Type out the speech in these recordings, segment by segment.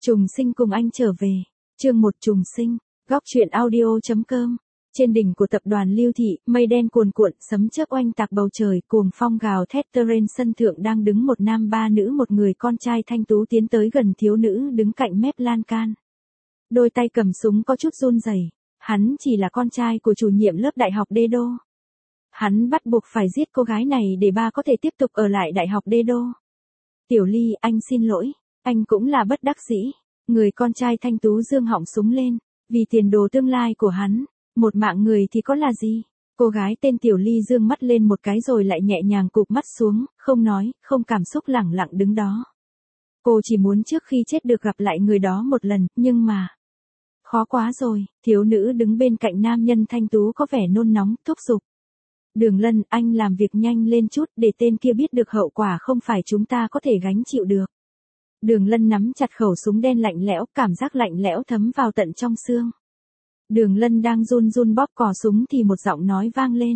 Trùng sinh cùng anh trở về. Chương 1 trùng sinh. Góc truyện audio.com. Trên đỉnh của tập đoàn Lưu Thị, mây đen cuồn cuộn, sấm chớp oanh tạc bầu trời, cuồng phong gào thét. Terrain sân thượng đang đứng một nam ba nữ, một người con trai thanh tú tiến tới gần thiếu nữ đứng cạnh mép lan can. Đôi tay cầm súng có chút run rẩy. Hắn chỉ là con trai của chủ nhiệm lớp đại học Đê Đô. Hắn bắt buộc phải giết cô gái này để ba có thể tiếp tục ở lại đại học Đê Đô. Tiểu Ly, anh xin lỗi. Anh cũng là bất đắc dĩ. Người con trai thanh tú giương họng súng lên. Vì tiền đồ tương lai của hắn, một mạng người thì có là gì? Cô gái tên Tiểu Ly dương mắt lên một cái rồi lại nhẹ nhàng cụp mắt xuống, không nói, không cảm xúc, lẳng lặng đứng đó. Cô chỉ muốn trước khi chết được gặp lại người đó một lần, nhưng mà... Khó quá rồi, thiếu nữ đứng bên cạnh nam nhân thanh tú có vẻ nôn nóng, thúc giục. Đường Lân, anh làm việc nhanh lên chút để tên kia biết được hậu quả không phải chúng ta có thể gánh chịu được. Đường Lân nắm chặt khẩu súng đen lạnh lẽo, cảm giác lạnh lẽo thấm vào tận trong xương. Đường Lân đang run run bóp cò súng thì một giọng nói vang lên.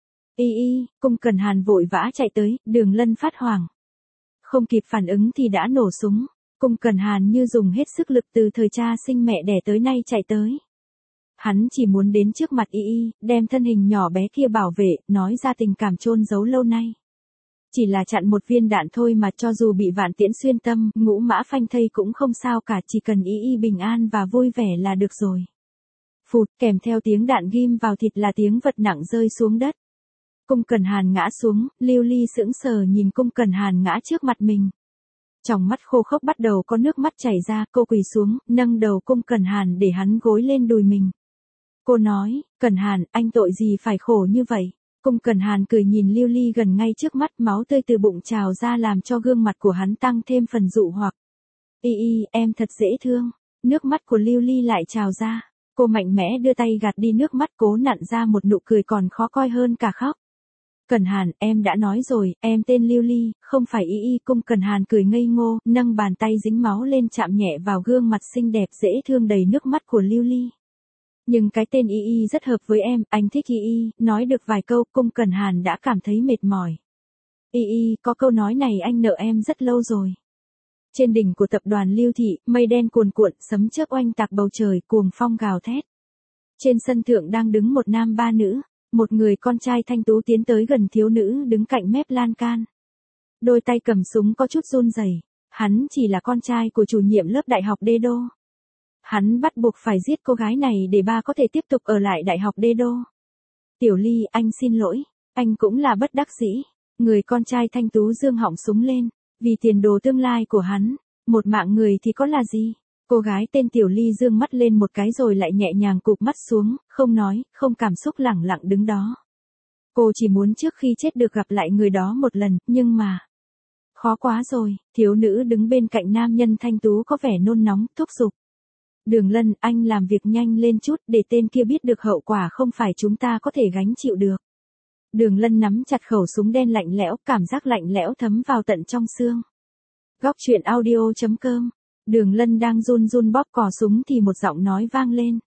Cung Cần Hàn vội vã chạy tới, Đường Lân phát hoảng. Không kịp phản ứng thì đã nổ súng. Cung Cần Hàn như dùng hết sức lực từ thời cha sinh mẹ đẻ tới nay chạy tới. Hắn chỉ muốn đến trước mặt đem thân hình nhỏ bé kia bảo vệ, nói ra tình cảm chôn giấu lâu nay. Chỉ là chặn một viên đạn thôi mà, cho dù bị vạn tiễn xuyên tâm, ngũ mã phanh thây cũng không sao cả, chỉ cần bình an và vui vẻ là được rồi. Phụt, kèm theo tiếng đạn ghim vào thịt là tiếng vật nặng rơi xuống đất. Cung Cần Hàn ngã xuống, Lưu Ly sững sờ nhìn Cung Cần Hàn ngã trước mặt mình. Trong mắt khô khốc bắt đầu có nước mắt chảy ra, cô quỳ xuống, nâng đầu Cung Cần Hàn để hắn gối lên đùi mình. Cô nói, Cần Hàn, anh tội gì phải khổ như vậy? Cung Cần Hàn cười nhìn Lưu Ly gần ngay trước mắt, máu tươi từ bụng trào ra làm cho gương mặt của hắn tăng thêm phần dụ hoặc. Em thật dễ thương. Nước mắt của Lưu Ly lại trào ra. Cô mạnh mẽ đưa tay gạt đi nước mắt, cố nặn ra một nụ cười còn khó coi hơn cả khóc. Cần Hàn, em đã nói rồi, em tên Lưu Ly, không phải Cung Cần Hàn cười ngây ngô, nâng bàn tay dính máu lên chạm nhẹ vào gương mặt xinh đẹp dễ thương đầy nước mắt của Lưu Ly. Nhưng cái tên rất hợp với em, anh thích nói được vài câu, Cung Cần Hàn đã cảm thấy mệt mỏi. Có câu nói này anh nợ em rất lâu rồi. Trên đỉnh của tập đoàn Lưu Thị, mây đen cuồn cuộn, sấm chớp oanh tạc bầu trời, cuồng phong gào thét. Trên sân thượng đang đứng một nam ba nữ, một người con trai thanh tú tiến tới gần thiếu nữ đứng cạnh mép lan can. Đôi tay cầm súng có chút run rẩy. Hắn chỉ là con trai của chủ nhiệm lớp đại học Đê Đô. Hắn bắt buộc phải giết cô gái này để ba có thể tiếp tục ở lại đại học Đê Đô. Tiểu Ly, anh xin lỗi. Anh cũng là bất đắc dĩ. Người con trai thanh tú giương họng súng lên. Vì tiền đồ tương lai của hắn, một mạng người thì có là gì? Cô gái tên Tiểu Ly dương mắt lên một cái rồi lại nhẹ nhàng cụp mắt xuống, không nói, không cảm xúc, lẳng lặng đứng đó. Cô chỉ muốn trước khi chết được gặp lại người đó một lần, nhưng mà... Khó quá rồi, thiếu nữ đứng bên cạnh nam nhân thanh tú có vẻ nôn nóng, thúc giục. Đường Lân, anh làm việc nhanh lên chút để tên kia biết được hậu quả không phải chúng ta có thể gánh chịu được. Đường Lân nắm chặt khẩu súng đen lạnh lẽo, cảm giác lạnh lẽo thấm vào tận trong xương. Góc truyện audio.com. Đường Lân đang run run bóp cò súng thì một giọng nói vang lên.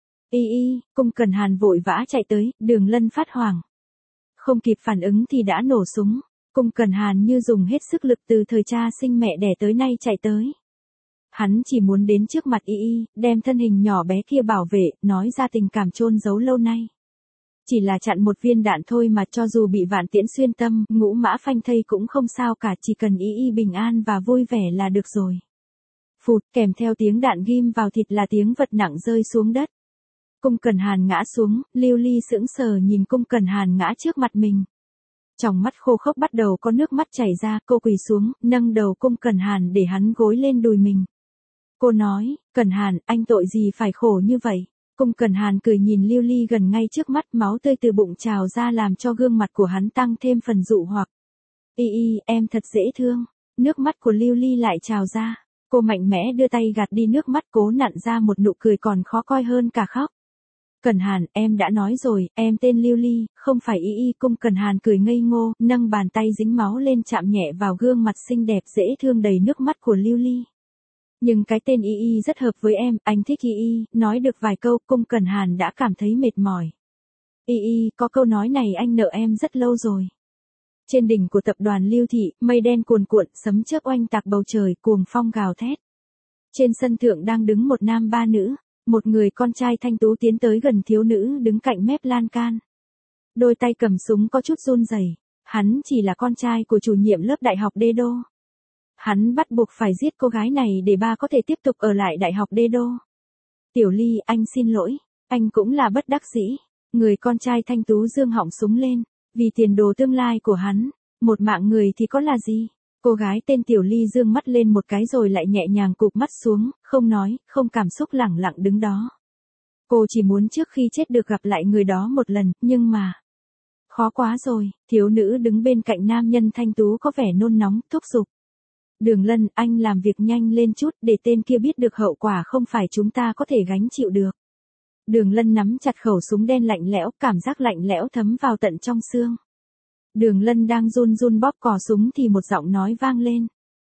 Cung Cần Hàn vội vã chạy tới, Đường Lân phát hoảng. Không kịp phản ứng thì đã nổ súng. Cung Cần Hàn như dùng hết sức lực từ thời cha sinh mẹ đẻ tới nay chạy tới. Hắn chỉ muốn đến trước mặt đem thân hình nhỏ bé kia bảo vệ, nói ra tình cảm chôn giấu lâu nay. Chỉ là chặn một viên đạn thôi mà, cho dù bị vạn tiễn xuyên tâm, ngũ mã phanh thây cũng không sao cả, chỉ cần bình an và vui vẻ là được rồi. Phụt, kèm theo tiếng đạn ghim vào thịt là tiếng vật nặng rơi xuống đất. Cung Cần Hàn ngã xuống, Lưu Ly sững sờ nhìn Cung Cần Hàn ngã trước mặt mình. Trong mắt khô khốc bắt đầu có nước mắt chảy ra, cô quỳ xuống, nâng đầu Cung Cần Hàn để hắn gối lên đùi mình. Cô nói, Cần Hàn, anh tội gì phải khổ như vậy? Cung Cần Hàn cười nhìn Lưu Ly gần ngay trước mắt, máu tươi từ bụng trào ra làm cho gương mặt của hắn tăng thêm phần dụ hoặc. Em thật dễ thương. Nước mắt của Lưu Ly lại trào ra. Cô mạnh mẽ đưa tay gạt đi nước mắt, cố nặn ra một nụ cười còn khó coi hơn cả khóc. Cần Hàn, em đã nói rồi, em tên Lưu Ly, không phải Cung Cần Hàn cười ngây ngô, nâng bàn tay dính máu lên chạm nhẹ vào gương mặt xinh đẹp dễ thương đầy nước mắt của Lưu Ly. Nhưng cái tên rất hợp với em, anh thích nói được vài câu, Cung Cần Hàn đã cảm thấy mệt mỏi. Có câu nói này anh nợ em rất lâu rồi. Trên đỉnh của tập đoàn Lưu Thị, mây đen cuồn cuộn, sấm chớp oanh tạc bầu trời, cuồng phong gào thét. Trên sân thượng đang đứng một nam ba nữ, một người con trai thanh tú tiến tới gần thiếu nữ đứng cạnh mép lan can. Đôi tay cầm súng có chút run rẩy, hắn chỉ là con trai của chủ nhiệm lớp đại học Đê Đô. Hắn bắt buộc phải giết cô gái này để ba có thể tiếp tục ở lại đại học Đê Đô. Tiểu Ly, anh xin lỗi, anh cũng là bất đắc dĩ. Người con trai thanh tú giương họng súng lên, vì tiền đồ tương lai của hắn, một mạng người thì có là gì? Cô gái tên Tiểu Ly dương mắt lên một cái rồi lại nhẹ nhàng cụp mắt xuống, không nói, không cảm xúc lẳng lặng đứng đó. Cô chỉ muốn trước khi chết được gặp lại người đó một lần, nhưng mà... Khó quá rồi, thiếu nữ đứng bên cạnh nam nhân thanh tú có vẻ nôn nóng, thúc giục. Đường Lân, anh làm việc nhanh lên chút để tên kia biết được hậu quả không phải chúng ta có thể gánh chịu được. Đường Lân nắm chặt khẩu súng đen lạnh lẽo, cảm giác lạnh lẽo thấm vào tận trong xương. Đường Lân đang run run bóp cò súng thì một giọng nói vang lên.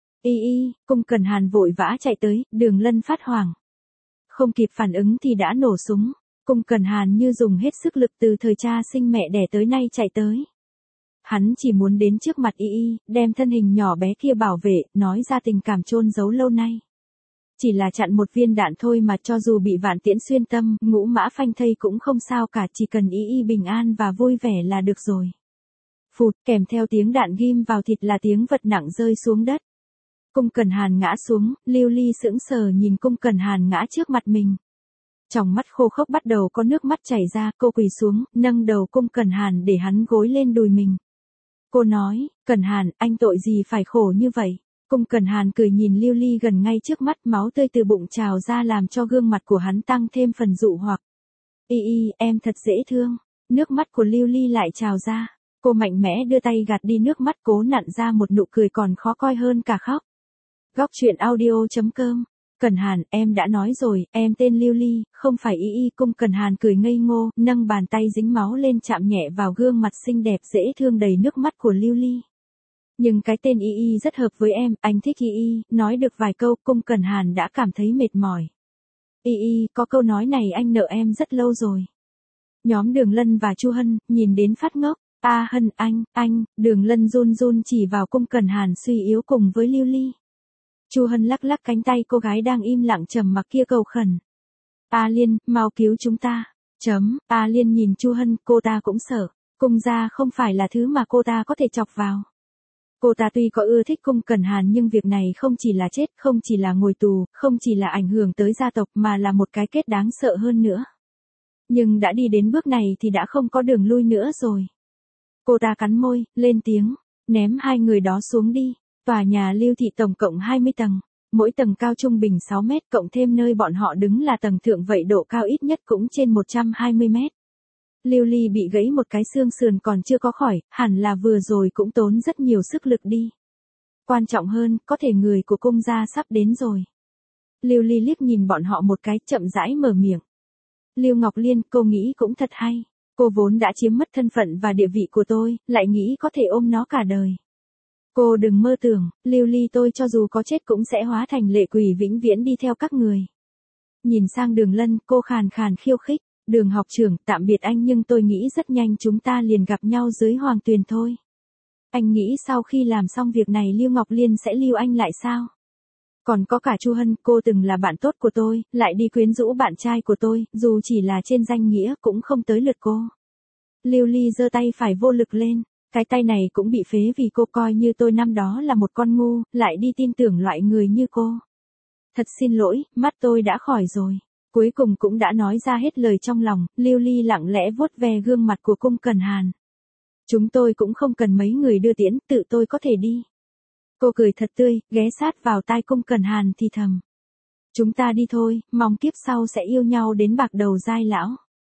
Cung Cần Hàn vội vã chạy tới, Đường Lân phát hoảng. Không kịp phản ứng thì đã nổ súng. Cung Cần Hàn như dùng hết sức lực từ thời cha sinh mẹ đẻ tới nay chạy tới. Hắn chỉ muốn đến trước mặt đem thân hình nhỏ bé kia bảo vệ, nói ra tình cảm chôn giấu lâu nay. Chỉ là chặn một viên đạn thôi mà cho dù bị vạn tiễn xuyên tâm, ngũ mã phanh thây cũng không sao cả, chỉ cần bình an và vui vẻ là được rồi. Phụt, kèm theo tiếng đạn ghim vào thịt là tiếng vật nặng rơi xuống đất. Cung Cần Hàn ngã xuống, Lưu Ly sững sờ nhìn Cung Cần Hàn ngã trước mặt mình. Trong mắt khô khốc bắt đầu có nước mắt chảy ra, cô quỳ xuống, nâng đầu Cung Cần Hàn để hắn gối lên đùi mình. Cô nói, Cần Hàn, anh tội gì phải khổ như vậy? Cung Cần Hàn cười nhìn Lưu Ly gần ngay trước mắt, máu tươi từ bụng trào ra làm cho gương mặt của hắn tăng thêm phần dụ hoặc. Em thật dễ thương. Nước mắt của Lưu Ly lại trào ra. Cô mạnh mẽ đưa tay gạt đi nước mắt, cố nặn ra một nụ cười còn khó coi hơn cả khóc. Góc truyện audio.com. Cần Hàn, em đã nói rồi, em tên Lưu Ly, không phải Cung Cần Hàn cười ngây ngô, nâng bàn tay dính máu lên chạm nhẹ vào gương mặt xinh đẹp dễ thương đầy nước mắt của Lưu Ly. Nhưng cái tên rất hợp với em, anh thích nói được vài câu, Cung Cần Hàn đã cảm thấy mệt mỏi. Có câu nói này anh nợ em rất lâu rồi. Nhóm Đường Lân và Chu Hân, nhìn đến phát ngốc. Hân, anh, Đường Lân run run chỉ vào Cung Cần Hàn suy yếu cùng với Lưu Ly. Chu Hân lắc lắc cánh tay cô gái đang im lặng trầm mặc kia cầu khẩn. Liên, mau cứu chúng ta. Liên nhìn Chu Hân, cô ta cũng sợ. Cung gia không phải là thứ mà cô ta có thể chọc vào. Cô ta tuy có ưa thích Cung Cần Hàn nhưng việc này không chỉ là chết, không chỉ là ngồi tù, không chỉ là ảnh hưởng tới gia tộc mà là một cái kết đáng sợ hơn nữa. Nhưng đã đi đến bước này thì đã không có đường lui nữa rồi. Cô ta cắn môi, lên tiếng, ném hai người đó xuống đi. Tòa nhà Lưu thị tổng cộng 20 tầng, mỗi tầng cao trung bình 6 mét, cộng thêm nơi bọn họ đứng là tầng thượng, vậy độ cao ít nhất cũng trên 120 mét. Lưu Ly bị gãy một cái xương sườn còn chưa có khỏi, hẳn là vừa rồi cũng tốn rất nhiều sức lực đi. Quan trọng hơn, có thể người của Cung gia sắp đến rồi. Lưu Ly liếc nhìn bọn họ một cái, chậm rãi mở miệng. Lưu Ngọc Liên, cô nghĩ cũng thật hay. Cô vốn đã chiếm mất thân phận và địa vị của tôi, lại nghĩ có thể ôm nó cả đời. Cô đừng mơ tưởng, Lưu Ly, tôi cho dù có chết cũng sẽ hóa thành lệ quỷ vĩnh viễn đi theo các người. Nhìn sang Đường Lân, cô khàn khàn khiêu khích. Đường học trưởng, tạm biệt anh, nhưng tôi nghĩ rất nhanh chúng ta liền gặp nhau dưới Hoàng Tuyền thôi. Anh nghĩ sau khi làm xong việc này Lưu Ngọc Liên sẽ lưu anh lại sao? Còn có cả Chu Hân, cô từng là bạn tốt của tôi, lại đi quyến rũ bạn trai của tôi, dù chỉ là trên danh nghĩa cũng không tới lượt cô. Lưu Ly giơ tay phải vô lực lên, cái tay này cũng bị phế vì cô coi như tôi năm đó là một con ngu, lại đi tin tưởng loại người như cô. Thật xin lỗi, mắt tôi đã khỏi rồi. Cuối cùng cũng đã nói ra hết lời trong lòng, Lưu Ly lặng lẽ vuốt ve gương mặt của Cung Cần Hàn. Chúng tôi cũng không cần mấy người đưa tiễn, tự tôi có thể đi. Cô cười thật tươi, ghé sát vào tai Cung Cần Hàn thì thầm. Chúng ta đi thôi, mong kiếp sau sẽ yêu nhau đến bạc đầu giai lão.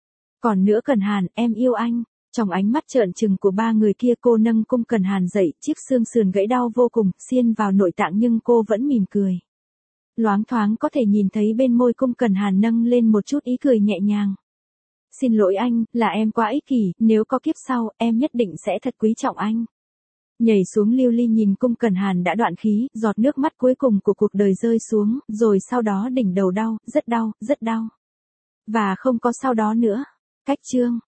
Còn nữa Cần Hàn, em yêu anh. Trong ánh mắt trợn trừng của ba người kia cô nâng Cung Cần Hàn dậy, chiếc xương sườn gãy đau vô cùng, xiên vào nội tạng nhưng cô vẫn mỉm cười. Loáng thoáng có thể nhìn thấy bên môi Cung Cần Hàn nâng lên một chút ý cười nhẹ nhàng. Xin lỗi anh, là em quá ích kỷ, nếu có kiếp sau, em nhất định sẽ thật quý trọng anh. Nhảy xuống Lưu Ly nhìn Cung Cần Hàn đã đoạn khí, giọt nước mắt cuối cùng của cuộc đời rơi xuống, rồi sau đó đỉnh đầu đau, rất đau, rất đau. Và không có sau đó nữa. Cách chương.